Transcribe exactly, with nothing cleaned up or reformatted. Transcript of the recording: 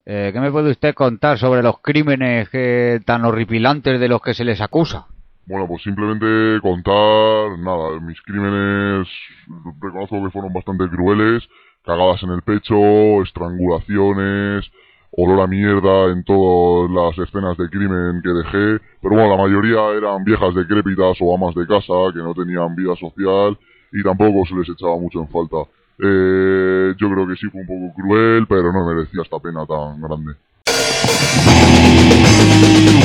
Eh, ¿qué me puede usted contar sobre los crímenes que, tan horripilantes de los que se les acusa? Bueno, pues simplemente contar, nada, mis crímenes reconozco que fueron bastante crueles, cagadas en el pecho, estrangulaciones, olor a mierda en todas las escenas de crimen que dejé, pero bueno, la mayoría eran viejas decrépitas o amas de casa que no tenían vida social y tampoco se les echaba mucho en falta. Eh, yo creo que sí fue un poco cruel, pero no merecía esta pena tan grande.